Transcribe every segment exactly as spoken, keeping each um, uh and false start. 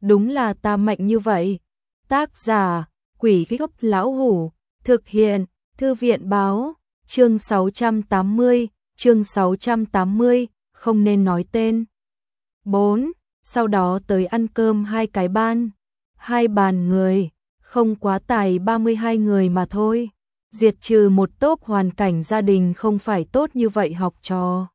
đúng là ta mạnh như vậy. Tác giả, Quỷ Gốc Lão Hủ, thực hiện, Thư viện báo, chương sáu trăm tám mươi, chương sáu trăm tám mươi, không nên nói tên. bốn. Sau đó tới ăn cơm hai cái ban, hai bàn người, không quá tài ba mươi hai người mà thôi. Diệt trừ một tốp hoàn cảnh gia đình không phải tốt như vậy học trò.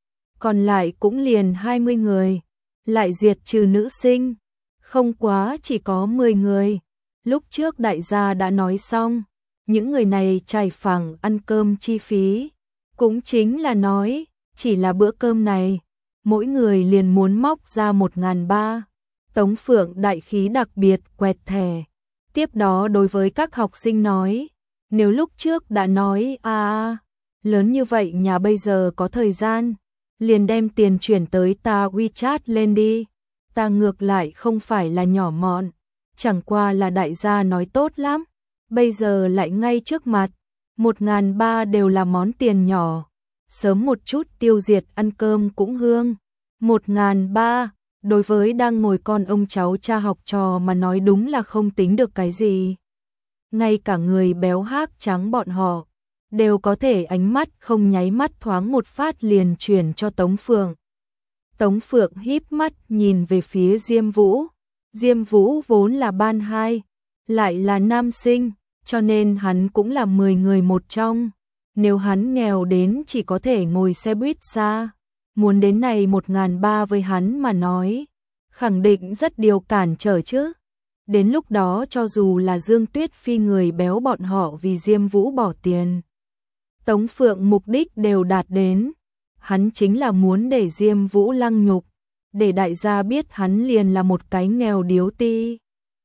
Còn lại cũng liền hai mươi người, lại diệt trừ nữ sinh, không quá chỉ có mười người. Lúc trước đại gia đã nói xong, những người này trải phẳng ăn cơm chi phí, cũng chính là nói, chỉ là bữa cơm này, mỗi người liền muốn móc ra một ngàn ba. Tống Phượng đại khí đặc biệt quẹt thẻ. Tiếp đó đối với các học sinh nói, nếu lúc trước đã nói à, lớn như vậy nhà bây giờ có thời gian, liền đem tiền chuyển tới ta WeChat lên đi. Ta ngược lại không phải là nhỏ mọn, chẳng qua là đại gia nói tốt lắm, bây giờ lại ngay trước mặt, một ngàn ba đều là món tiền nhỏ, sớm một chút tiêu diệt ăn cơm cũng hương. Một ngàn ba, đối với đang ngồi con ông cháu cha học trò mà nói đúng là không tính được cái gì. Ngay cả người béo hác trắng bọn họ, đều có thể ánh mắt không nháy mắt thoáng một phát liền chuyển cho Tống Phượng. Tống Phượng híp mắt nhìn về phía Diêm Vũ. Diêm Vũ vốn là ban hai, lại là nam sinh, cho nên hắn cũng là mười người một trong. Nếu hắn nghèo đến chỉ có thể ngồi xe buýt xa, muốn đến này một ngàn ba với hắn mà nói, khẳng định rất điều cản trở chứ. Đến lúc đó cho dù là Dương Tuyết Phi người béo bọn họ vì Diêm Vũ bỏ tiền, Tống Phượng mục đích đều đạt đến. Hắn chính là muốn để Diêm Vũ lăng nhục, để đại gia biết hắn liền là một cái nghèo điếu ti.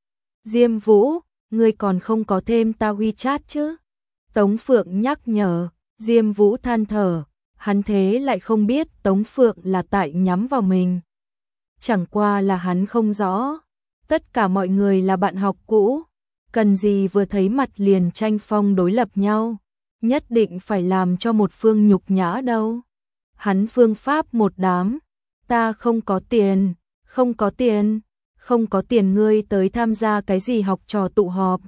Diêm Vũ, ngươi còn không có thêm ta WeChat chứ? Tống Phượng nhắc nhở. Diêm Vũ than thở, hắn thế lại không biết Tống Phượng là tại nhắm vào mình. Chẳng qua là hắn không rõ, tất cả mọi người là bạn học cũ, cần gì vừa thấy mặt liền tranh phong đối lập nhau, nhất định phải làm cho một phương nhục nhã đâu. Hắn phương pháp một đám, ta không có tiền, không có tiền, không có tiền ngươi tới tham gia cái gì học trò tụ họp.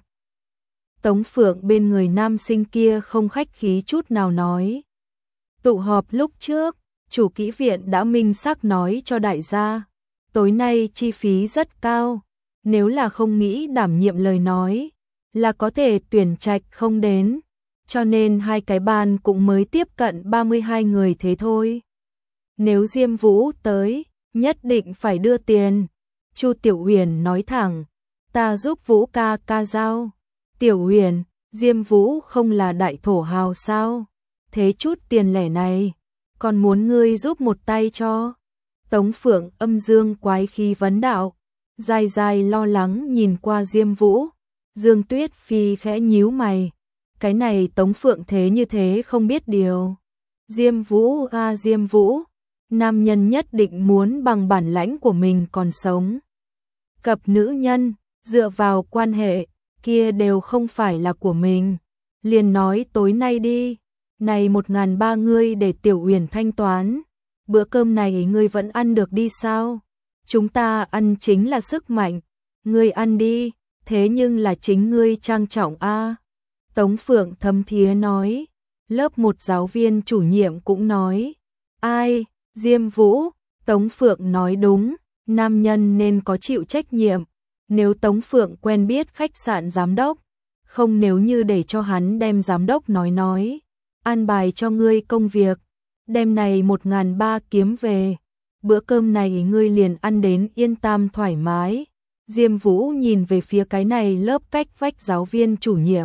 Tống Phượng bên người nam sinh kia không khách khí chút nào nói. Tụ họp lúc trước, chủ kỹ viện đã minh xác nói cho đại gia, tối nay chi phí rất cao, nếu là không nghĩ đảm nhiệm lời nói, là có thể tuyển trạch không đến, cho nên hai cái ban cũng mới tiếp cận ba mươi hai người thế thôi. Nếu Diêm Vũ tới, nhất định phải đưa tiền. Chu Tiểu Huyền nói thẳng, ta giúp Vũ ca ca giao. Tiểu Huyền, Diêm Vũ không là đại thổ hào sao? Thế chút tiền lẻ này, còn muốn ngươi giúp một tay cho. Tống Phượng âm dương quái khí vấn đạo, dài dài lo lắng nhìn qua Diêm Vũ. Dương Tuyết Phi khẽ nhíu mày, cái này Tống Phượng thế như thế không biết điều. Diêm Vũ a Diêm Vũ, nam nhân nhất định muốn bằng bản lãnh của mình còn sống. Cặp nữ nhân, dựa vào quan hệ, kia đều không phải là của mình. Liền nói tối nay đi, này một ngàn ba ngươi để Tiểu Uyển thanh toán. Bữa cơm này ngươi vẫn ăn được đi sao? Chúng ta ăn chính là sức mạnh, ngươi ăn đi, thế nhưng là chính ngươi trang trọng a. Tống Phượng thấm thía nói, lớp một giáo viên chủ nhiệm cũng nói, ai, Diêm Vũ, Tống Phượng nói đúng, nam nhân nên có chịu trách nhiệm. Nếu Tống Phượng quen biết khách sạn giám đốc, không nếu như để cho hắn đem giám đốc nói nói, an bài cho ngươi công việc, đem này một ngàn ba kiếm về, bữa cơm này ngươi liền ăn đến yên tâm thoải mái. Diêm Vũ nhìn về phía cái này lớp cách vách giáo viên chủ nhiệm,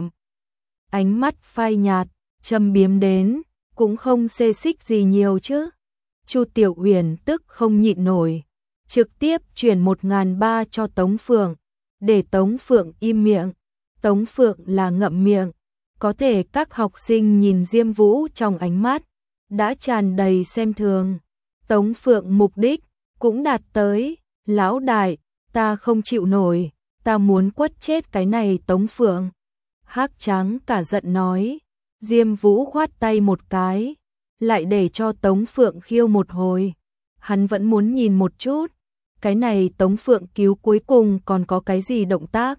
ánh mắt phai nhạt, châm biếm đến, cũng không xê xích gì nhiều chứ. Chu Tiểu Uyển tức không nhịn nổi, trực tiếp chuyển một ngàn ba cho Tống Phượng, để Tống Phượng im miệng. Tống Phượng là ngậm miệng, có thể các học sinh nhìn Diêm Vũ trong ánh mắt, đã tràn đầy xem thường. Tống Phượng mục đích cũng đạt tới, lão đại, ta không chịu nổi, ta muốn quất chết cái này Tống Phượng. Hắc Trắng cả giận nói, Diêm Vũ khoát tay một cái, lại để cho Tống Phượng khiêu một hồi. Hắn vẫn muốn nhìn một chút, Cái này Tống Phượng cứu cuối cùng còn có cái gì động tác?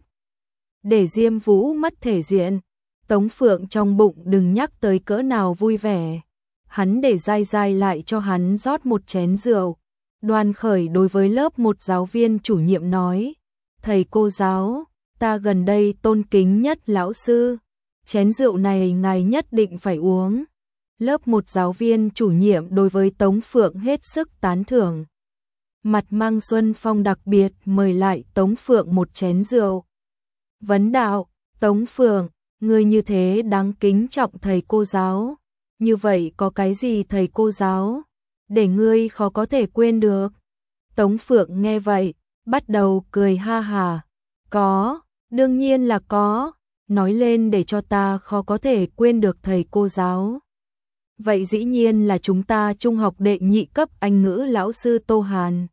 Để Diêm Vũ mất thể diện. Tống Phượng trong bụng đừng nhắc tới cỡ nào vui vẻ. Hắn để dai dai lại cho hắn rót một chén rượu. Đoan Khởi đối với lớp một giáo viên chủ nhiệm nói. Thầy cô giáo, ta gần đây tôn kính nhất lão sư. Chén rượu này ngài nhất định phải uống. Lớp một giáo viên chủ nhiệm đối với Tống Phượng hết sức tán thưởng. Mặt mang xuân phong đặc biệt mời lại Tống Phượng một chén rượu. Vấn đạo, Tống Phượng, ngươi như thế đáng kính trọng thầy cô giáo. Như vậy có cái gì thầy cô giáo? Để ngươi khó có thể quên được. Tống Phượng nghe vậy, bắt đầu cười ha hà. Có, đương nhiên là có. Nói lên để cho ta khó có thể quên được thầy cô giáo. Vậy dĩ nhiên là chúng ta trung học đệ nhị cấp Anh ngữ lão sư Tô Hàn.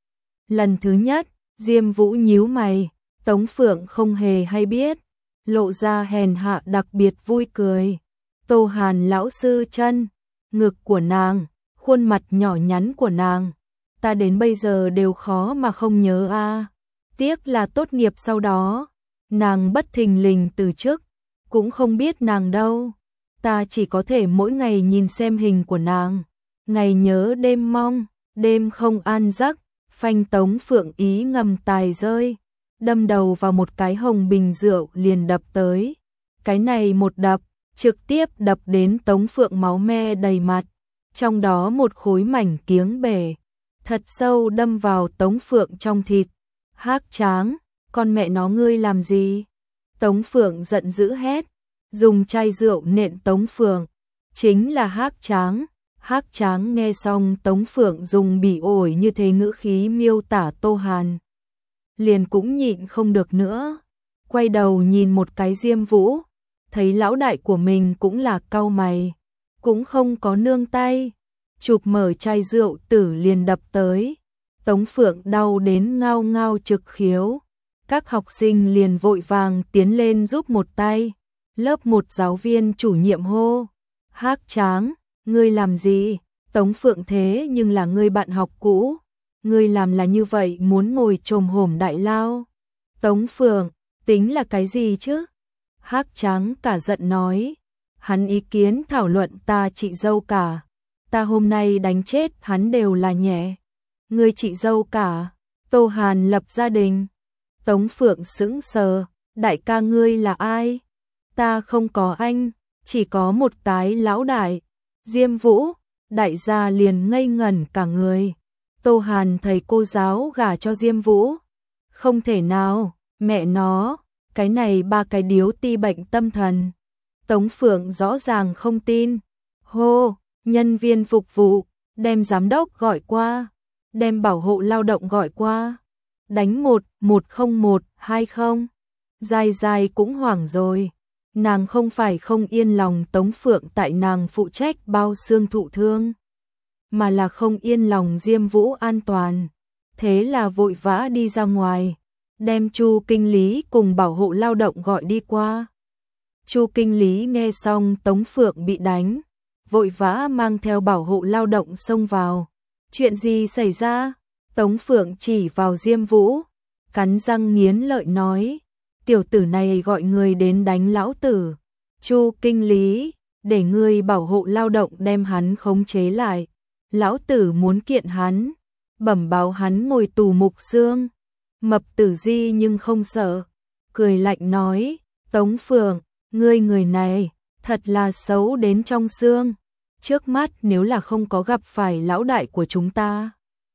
Lần thứ nhất, Diêm Vũ nhíu mày, Tống Phượng không hề hay biết, lộ ra hèn hạ đặc biệt vui cười. Tô Hàn lão sư chân, ngực của nàng, khuôn mặt nhỏ nhắn của nàng, ta đến bây giờ đều khó mà không nhớ a. À. Tiếc là tốt nghiệp sau đó, nàng bất thình lình từ chức, cũng không biết nàng đâu. Ta chỉ có thể mỗi ngày nhìn xem hình của nàng, ngày nhớ đêm mong, đêm không an giấc. Phanh Tống Phượng ý ngầm tài rơi, đâm đầu vào một cái hồng bình rượu liền đập tới. Cái này một đập, trực tiếp đập đến Tống Phượng máu me đầy mặt, trong đó một khối mảnh kiếng bể, thật sâu đâm vào Tống Phượng trong thịt. Hắc Tráng, con mẹ nó ngươi làm gì? Tống Phượng giận dữ hét, dùng chai rượu nện Tống Phượng, chính là Hắc Tráng. Hắc Tráng nghe xong Tống Phượng dùng bỉ ổi như thế ngữ khí miêu tả Tô Hàn, liền cũng nhịn không được nữa, quay đầu nhìn một cái Diêm Vũ, thấy lão đại của mình cũng là cau mày, cũng không có nương tay, chụp mở chai rượu tử liền đập tới. Tống Phượng đau đến ngao ngao trực khiếu, các học sinh liền vội vàng tiến lên giúp một tay. Lớp một giáo viên chủ nhiệm hô, Hắc Tráng, ngươi làm gì? Tống Phượng thế nhưng là ngươi bạn học cũ, ngươi làm là như vậy muốn ngồi chồm hổm đại lao. Tống Phượng, tính là cái gì chứ? Hắc Tráng cả giận nói, hắn ý kiến thảo luận ta chị dâu cả, ta hôm nay đánh chết hắn đều là nhẹ. Ngươi chị dâu cả? Tô Hàn lập gia đình. Tống Phượng sững sờ, đại ca ngươi là ai? Ta không có anh, chỉ có một cái lão đại. Diêm Vũ, đại gia liền ngây ngẩn cả người. Tô Hàn thầy cô giáo gả cho Diêm Vũ? Không thể nào, mẹ nó, cái này ba cái điếu ti bệnh tâm thần. Tống Phượng rõ ràng không tin. Hô, nhân viên phục vụ, đem giám đốc gọi qua, đem bảo hộ lao động gọi qua. Đánh một, một không một, hai không. Dài dài cũng hoảng rồi. Nàng không phải không yên lòng Tống Phượng tại nàng phụ trách bao xương thụ thương, mà là không yên lòng Diêm Vũ an toàn. Thế là vội vã đi ra ngoài, đem Chu kinh lý cùng bảo hộ lao động gọi đi qua. Chu kinh lý nghe xong Tống Phượng bị đánh, vội vã mang theo bảo hộ lao động xông vào. Chuyện gì xảy ra? Tống Phượng chỉ vào Diêm Vũ, cắn răng nghiến lợi nói, tiểu tử này gọi người đến đánh lão tử. Chu kinh lý, để ngươi bảo hộ lao động đem hắn khống chế lại. Lão tử muốn kiện hắn, bẩm báo hắn ngồi tù mục xương. Mập tử Di nhưng không sợ, cười lạnh nói, Tống Phượng, ngươi người này, thật là xấu đến trong xương. Trước mắt nếu là không có gặp phải lão đại của chúng ta,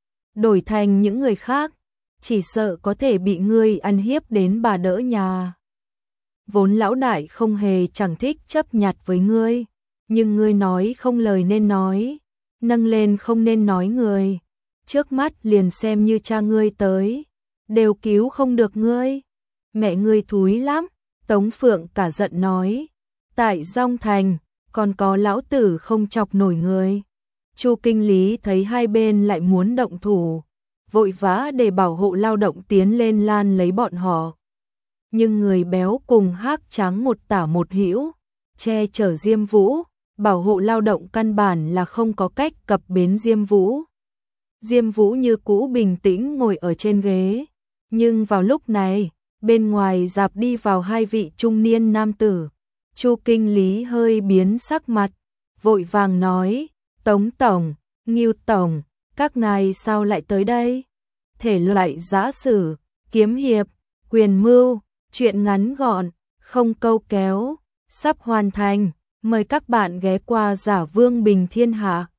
đổi thành những người khác, chỉ sợ có thể bị ngươi ăn hiếp đến bà đỡ nhà. Vốn lão đại không hề chẳng thích chấp nhặt với ngươi, nhưng ngươi nói không lời nên nói, nâng lên không nên nói người. Trước mắt liền xem như cha ngươi tới, đều cứu không được ngươi. Mẹ ngươi thúi lắm, Tống Phượng cả giận nói. Tại Dong Thành, còn có lão tử không chọc nổi người. Chu kinh lý thấy hai bên lại muốn động thủ, vội vã để bảo hộ lao động tiến lên lan lấy bọn họ. Nhưng người béo cùng Hắc Tráng một tả một hữu, che chở Diêm Vũ, bảo hộ lao động căn bản là không có cách cập bến Diêm Vũ. Diêm Vũ như cũ bình tĩnh ngồi ở trên ghế, nhưng vào lúc này, bên ngoài dạp đi vào hai vị trung niên nam tử. Chu Kinh Lý hơi biến sắc mặt, vội vàng nói, Tống Tổng, Ngưu Tổng, các ngài sao lại tới đây? Thể loại giã sử, kiếm hiệp, quyền mưu, truyện ngắn gọn, không câu kéo, sắp hoàn thành, mời các bạn ghé qua Giả Vương Bình Thiên Hạ.